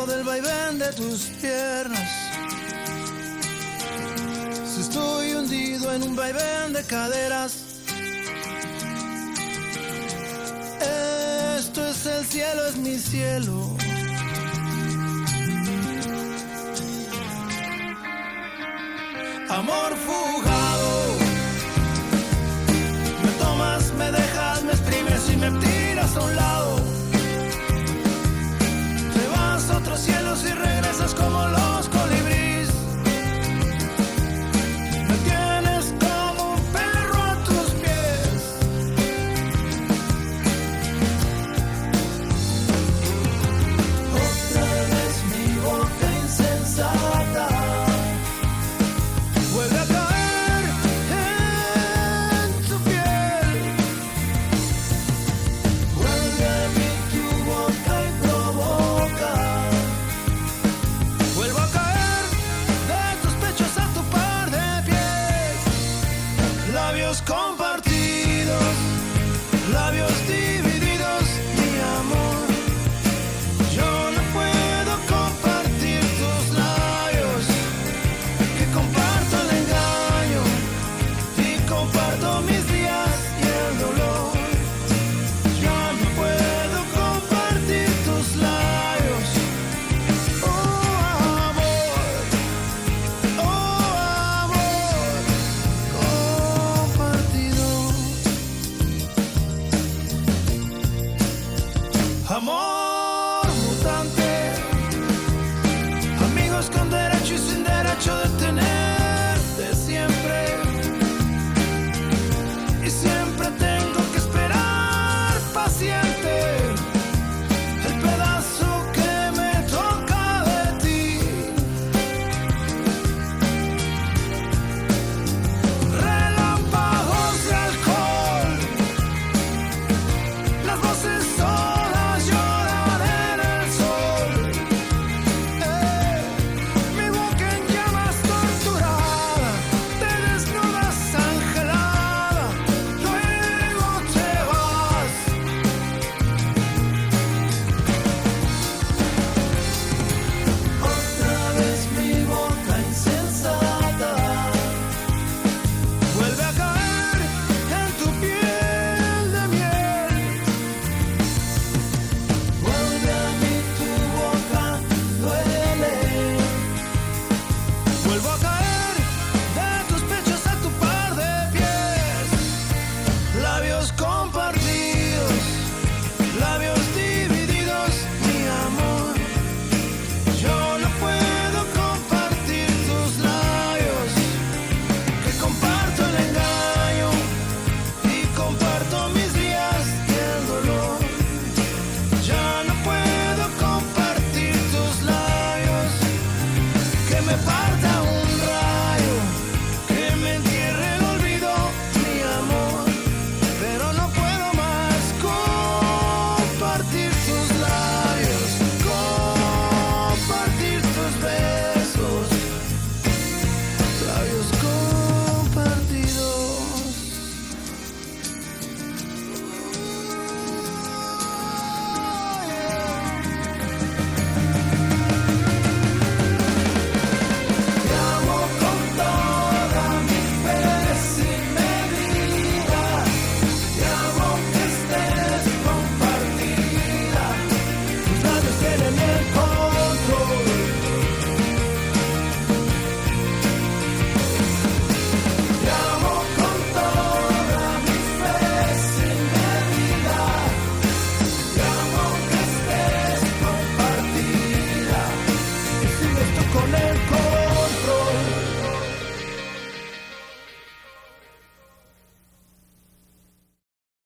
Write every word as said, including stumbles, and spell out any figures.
ritmo del vaivén de tus piernas. Si estoy hundido en un vaivén de caderas, esto es el cielo, es mi cielo. Amor fugado, me tomas, me dejas, me exprimes y me tiras a un lado. Te vas a otros cielos y regresas como los colibríes. Me tienes como un perro a tus pies. Otra vez mi boca insensata vuelve a caer en tu piel. Vuelve a mí tu boca y provoca. Vuelvo a caer de tus pechos a tu par de pies. Labios compartidos, labios divididos, mi amor. Yo no puedo compartir tus labios, que comparto el engaño y comparto mis días y el dolor. Yo no puedo compartir tus labios. Oh amor, oh amor compartido. Amor mutante, amigos con derecho y sin derecho de tenerte siempre. Y siempre tengo que esperar paciente el pedazo que me toca de ti. Relámpagos de alcohol, las voces solas lloran en el sol. Eh, mi boca en llamas torturada, te desnudas angelada, luego te vas. Otra vez mi boca insensata vuelve a caer en tu piel de miel. Vuelve a mí tu boca, duele. Vuelvo a caer de tus pechos a tu par de pies. Labios con